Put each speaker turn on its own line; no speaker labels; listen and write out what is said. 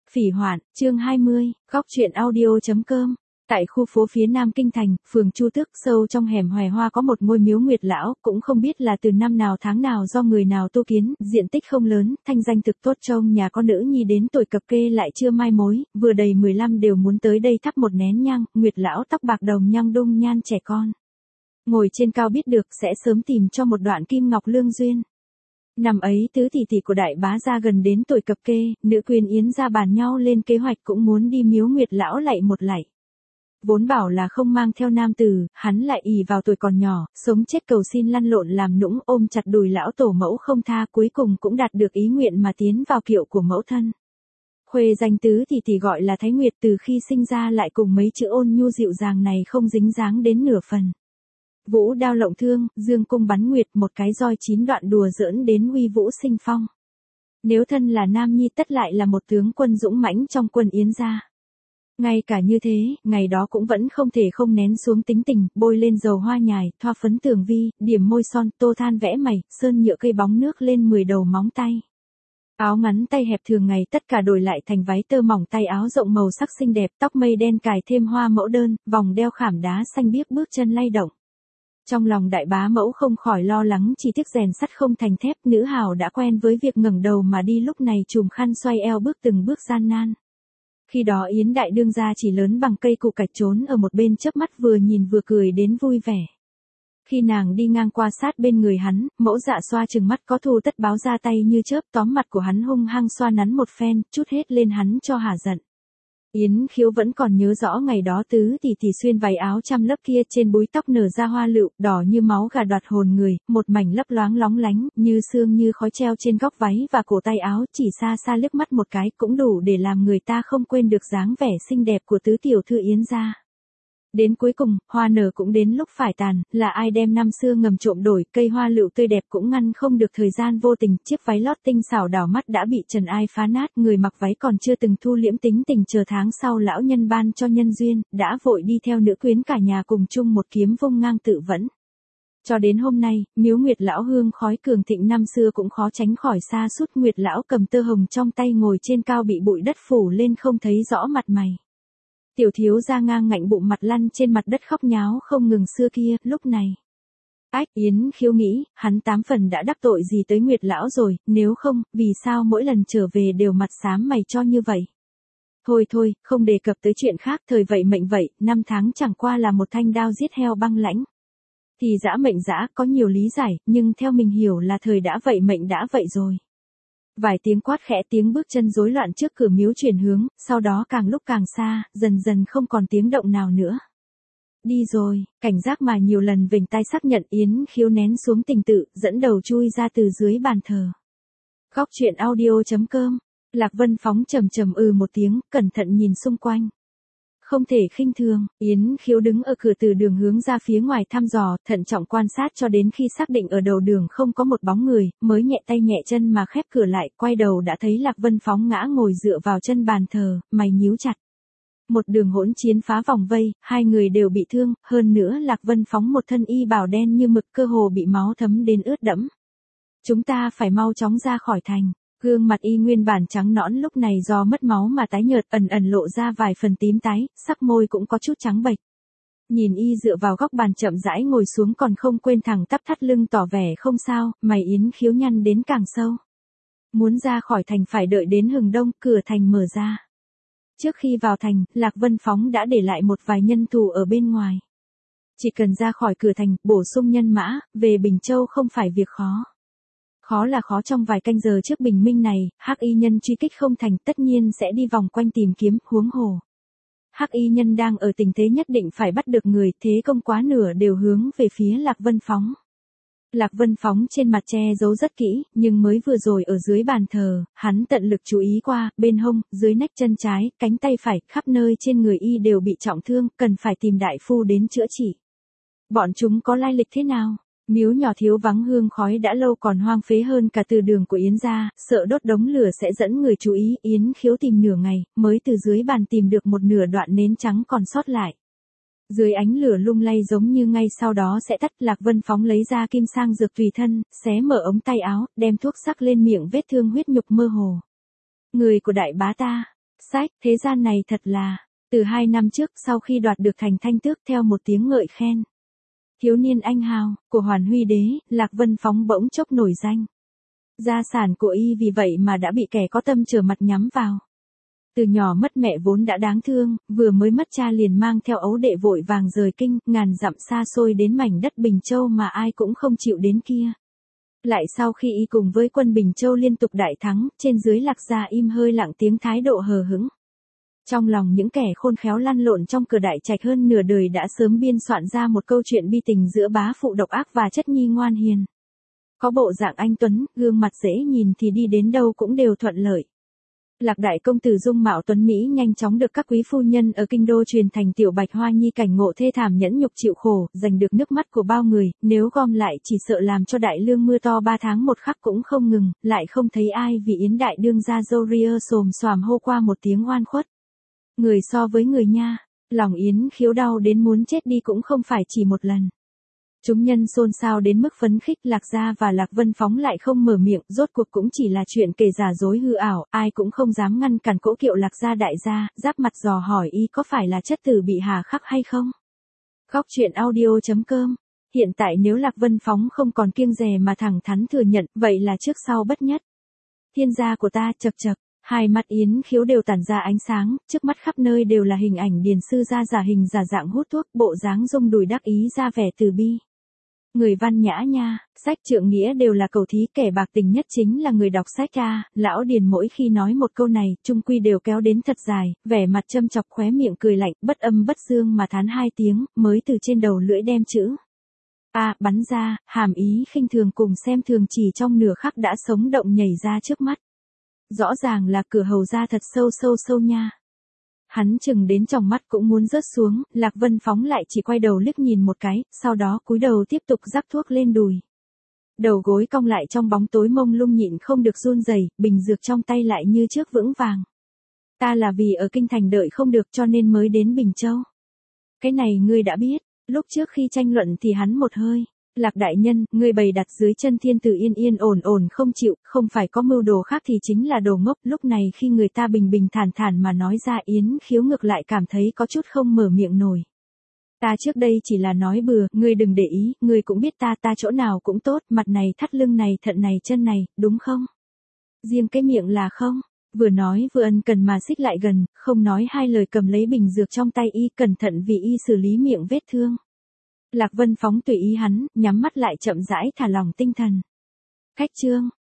Phỉ hoạn, chương 20, góc truyện audio.com. Tại khu phố phía Nam Kinh Thành, phường Chu Tước, sâu trong hẻm Hoài Hoa có một ngôi miếu Nguyệt lão, cũng không biết là từ năm nào tháng nào do người nào tu kiến, diện tích không lớn, thanh danh thực tốt, trông nhà có nữ nhi đến tuổi cập kê lại chưa mai mối, vừa đầy 15 đều muốn tới đây thắp một nén nhang. Nguyệt lão tóc bạc đồng nhang đung nhan trẻ con, ngồi trên cao biết được sẽ sớm tìm cho một đoạn kim ngọc lương duyên. Năm ấy tứ tỷ tỷ của đại bá gia gần đến tuổi cập kê, nữ quyền Yến gia bàn nhau lên kế hoạch cũng muốn đi miếu Nguyệt lão lạy một lạy. Vốn bảo là không mang theo nam tử, hắn lại ỷ vào tuổi còn nhỏ, sống chết cầu xin lăn lộn làm nũng, ôm chặt đùi lão tổ mẫu không tha, cuối cùng cũng đạt được ý nguyện mà tiến vào kiệu của mẫu thân. Khuê danh tứ tỷ tỷ gọi là Thái Nguyệt, từ khi sinh ra lại cùng mấy chữ ôn nhu dịu dàng này không dính dáng đến nửa phần. Vũ đao lộng thương, dương cung bắn nguyệt, một cái roi 9 đoạn đùa giỡn đến uy vũ sinh phong. Nếu thân là nam nhi tất lại là một tướng quân dũng mãnh trong quân Yến gia. Ngay cả như thế, ngày đó cũng vẫn không thể không nén xuống tính tình, bôi lên dầu hoa nhài, thoa phấn tường vi, điểm môi son, tô than vẽ mày, sơn nhựa cây bóng nước lên 10 đầu móng tay. Áo ngắn tay hẹp thường ngày tất cả đổi lại thành váy tơ mỏng tay áo rộng màu sắc xinh đẹp, tóc mây đen cài thêm hoa mẫu đơn, vòng đeo khảm đá xanh biếc, bước chân lay động. Trong lòng đại bá mẫu không khỏi lo lắng, chỉ tiếc rèn sắt không thành thép, nữ hào đã quen với việc ngẩng đầu mà đi, lúc này chùm khăn xoay eo bước từng bước gian nan. Khi đó Yến đại đương gia chỉ lớn bằng cây củ cạch trốn ở một bên, chớp mắt vừa nhìn vừa cười đến vui vẻ. Khi nàng đi ngang qua sát bên người hắn, mẫu dạ xoa trừng mắt có thù tất báo ra tay như chớp, tóm mặt của hắn hung hăng xoa nắn một phen, chút hết lên hắn cho hả giận. Yến Khiếu vẫn còn nhớ rõ ngày đó tứ tỷ tỷ xuyên váy áo trăm lớp kia, trên búi tóc nở ra hoa lựu, đỏ như máu gà đoạt hồn người, một mảnh lấp loáng lóng lánh, như sương như khói treo trên góc váy và cổ tay áo, chỉ xa xa liếc mắt một cái cũng đủ để làm người ta không quên được dáng vẻ xinh đẹp của tứ tiểu thư Yến gia. Đến cuối cùng, hoa nở cũng đến lúc phải tàn, là ai đem năm xưa ngầm trộm đổi, cây hoa lựu tươi đẹp cũng ngăn không được thời gian vô tình, chiếc váy lót tinh xảo đảo mắt đã bị trần ai phá nát, người mặc váy còn chưa từng thu liễm tính tình, chờ tháng sau lão nhân ban cho nhân duyên, đã vội đi theo nữ quyến cả nhà cùng chung một kiếm vung ngang tự vẫn. Cho đến hôm nay, miếu Nguyệt lão hương khói cường thịnh năm xưa cũng khó tránh khỏi sa sút, Nguyệt lão cầm tơ hồng trong tay ngồi trên cao bị bụi đất phủ lên không thấy rõ mặt mày. Tiểu thiếu gia ngang ngạnh bụng mặt lăn trên mặt đất khóc nháo không ngừng xưa kia, lúc này. Ách, Yến Khiếu nghĩ, hắn 8 phần đã đắc tội gì tới Nguyệt lão rồi, nếu không, vì sao mỗi lần trở về đều mặt xám mày cho như vậy. Thôi thôi, không đề cập tới chuyện khác, thời vậy mệnh vậy, 5 tháng chẳng qua là một thanh đao giết heo băng lãnh. Thì dã mệnh dã, có nhiều lý giải, nhưng theo mình hiểu là thời đã vậy mệnh đã vậy rồi. Vài tiếng quát khẽ, tiếng bước chân rối loạn trước cửa miếu chuyển hướng, sau đó càng lúc càng xa, dần dần không còn tiếng động nào nữa. Đi rồi, cảnh giác mà nhiều lần vểnh tai xác nhận, Yến Khiếu nén xuống tình tự, dẫn đầu chui ra từ dưới bàn thờ. Góc truyện audio.com. Lạc Vân Phóng trầm trầm một tiếng, cẩn thận nhìn xung quanh. Không thể khinh thường, Yến Khiếu đứng ở cửa từ đường hướng ra phía ngoài thăm dò, thận trọng quan sát cho đến khi xác định ở đầu đường không có một bóng người, mới nhẹ tay nhẹ chân mà khép cửa lại, quay đầu đã thấy Lạc Vân Phóng ngã ngồi dựa vào chân bàn thờ, mày nhíu chặt. Một đường hỗn chiến phá vòng vây, hai người đều bị thương, hơn nữa Lạc Vân Phóng một thân y bào đen như mực, cơ hồ bị máu thấm đến ướt đẫm. Chúng ta phải mau chóng ra khỏi thành. Gương mặt y nguyên bản trắng nõn lúc này do mất máu mà tái nhợt, ẩn ẩn lộ ra vài phần tím tái, sắc môi cũng có chút trắng bệch. Nhìn y dựa vào góc bàn chậm rãi ngồi xuống còn không quên thẳng tắp thắt lưng tỏ vẻ không sao, mày Yến Khiếu nhăn đến càng sâu. Muốn ra khỏi thành phải đợi đến hừng đông, cửa thành mở ra. Trước khi vào thành, Lạc Vân Phóng đã để lại một vài nhân thủ ở bên ngoài. Chỉ cần ra khỏi cửa thành, bổ sung nhân mã, về Bình Châu không phải việc khó. Khó là khó, trong vài canh giờ trước bình minh này, Hắc y nhân truy kích không thành, tất nhiên sẽ đi vòng quanh tìm kiếm, huống hồ. Hắc y nhân đang ở tình thế nhất định phải bắt được người, thế công quá nửa đều hướng về phía Lạc Vân Phóng. Lạc Vân Phóng trên mặt che giấu rất kỹ, nhưng mới vừa rồi ở dưới bàn thờ, hắn tận lực chú ý qua, bên hông, dưới nách chân trái, cánh tay phải, khắp nơi trên người y đều bị trọng thương, cần phải tìm đại phu đến chữa trị. Bọn chúng có lai lịch thế nào? Miếu nhỏ thiếu vắng hương khói đã lâu, còn hoang phế hơn cả từ đường của Yến gia, sợ đốt đống lửa sẽ dẫn người chú ý, Yến Khiếu tìm nửa ngày, mới từ dưới bàn tìm được một nửa đoạn nến trắng còn sót lại. Dưới ánh lửa lung lay giống như ngay sau đó sẽ tắt, Lạc Vân Phóng lấy ra kim sang dược tùy thân, xé mở ống tay áo, đem thuốc sắc lên miệng vết thương huyết nhục mơ hồ. Người của đại bá ta, Sách, thế gian này thật là, từ 2 năm trước sau khi đoạt được thành thanh tước theo một tiếng ngợi khen. Thiếu niên anh hào, của Hoàn Huy đế, Lạc Vân Phóng bỗng chốc nổi danh. Gia sản của y vì vậy mà đã bị kẻ có tâm trở mặt nhắm vào. Từ nhỏ mất mẹ vốn đã đáng thương, vừa mới mất cha liền mang theo ấu đệ vội vàng rời kinh, ngàn dặm xa xôi đến mảnh đất Bình Châu mà ai cũng không chịu đến kia. Lại sau khi y cùng với quân Bình Châu liên tục đại thắng, trên dưới Lạc gia im hơi lặng tiếng thái độ hờ hững. Trong lòng những kẻ khôn khéo lăn lộn trong cửa đại trạch hơn nửa đời đã sớm biên soạn ra một câu chuyện bi tình giữa bá phụ độc ác và chất nhi ngoan hiền. Có bộ dạng anh tuấn, gương mặt dễ nhìn thì đi đến đâu cũng đều thuận lợi. Lạc đại công tử dung mạo tuấn Mỹ nhanh chóng được các quý phu nhân ở kinh đô truyền thành tiểu bạch hoa nhi cảnh ngộ thê thảm nhẫn nhục chịu khổ, giành được nước mắt của bao người, nếu gom lại chỉ sợ làm cho đại lương mưa to 3 tháng một khắc cũng không ngừng, lại không thấy ai vì yến đại đương gia Zoria xồm xoàm hô qua một tiếng oan khuất. Người so với người nha, lòng yến khiếu đau đến muốn chết đi cũng không phải chỉ một lần. Chúng nhân xôn xao đến mức phấn khích, Lạc gia và Lạc Vân Phóng lại không mở miệng, rốt cuộc cũng chỉ là chuyện kể giả dối hư ảo, ai cũng không dám ngăn cản cỗ kiệu Lạc gia đại gia, giáp mặt dò hỏi y có phải là chất tử bị hà khắc hay không. Góc truyện audio.com. Hiện tại nếu Lạc Vân Phóng không còn kiêng dè mà thẳng thắn thừa nhận, vậy là trước sau bất nhất. Thiên gia của ta, chậc chậc. Hai mắt yến khiếu đều tản ra ánh sáng, trước mắt khắp nơi đều là hình ảnh điền sư gia giả hình giả dạng hút thuốc, bộ dáng rung đùi đắc ý ra vẻ từ bi. Người văn nhã nha, sách trượng nghĩa đều là cầu thí, kẻ bạc tình nhất chính là người đọc sách a. Lão điền mỗi khi nói một câu này, trung quy đều kéo đến thật dài, vẻ mặt châm chọc khóe miệng cười lạnh, bất âm bất dương mà thán 2 tiếng, mới từ trên đầu lưỡi đem chữ a bắn ra, hàm ý khinh thường cùng xem thường chỉ trong nửa khắc đã sống động nhảy ra trước mắt. Rõ ràng là cửa hầu ra thật sâu nha. Hắn chừng đến tròng mắt cũng muốn rớt xuống, Lạc Vân Phóng lại chỉ quay đầu liếc nhìn một cái, sau đó cúi đầu tiếp tục rắc thuốc lên đùi. Đầu gối cong lại trong bóng tối mông lung nhịn không được run rẩy, bình dược trong tay lại như trước vững vàng. Ta là vì ở kinh thành đợi không được cho nên mới đến Bình Châu. Cái này ngươi đã biết, lúc trước khi tranh luận thì hắn một hơi. Lạc đại nhân, ngươi bày đặt dưới chân thiên tử yên yên ổn ổn không chịu, không phải có mưu đồ khác thì chính là đồ ngốc. Lúc này khi người ta bình bình thản thản mà nói ra, yến khiếu ngược lại cảm thấy có chút không mở miệng nổi. Ta trước đây chỉ là nói bừa, ngươi đừng để ý, ngươi cũng biết ta chỗ nào cũng tốt, mặt này thắt lưng này thận này chân này, đúng không? Riêng cái miệng là không. Vừa nói vừa ân cần mà xích lại gần, không nói hai lời cầm lấy bình dược trong tay y, cẩn thận vì y xử lý miệng vết thương. Lạc Vân Phóng tùy ý hắn, nhắm mắt lại chậm rãi thả lỏng tinh thần. Cách chương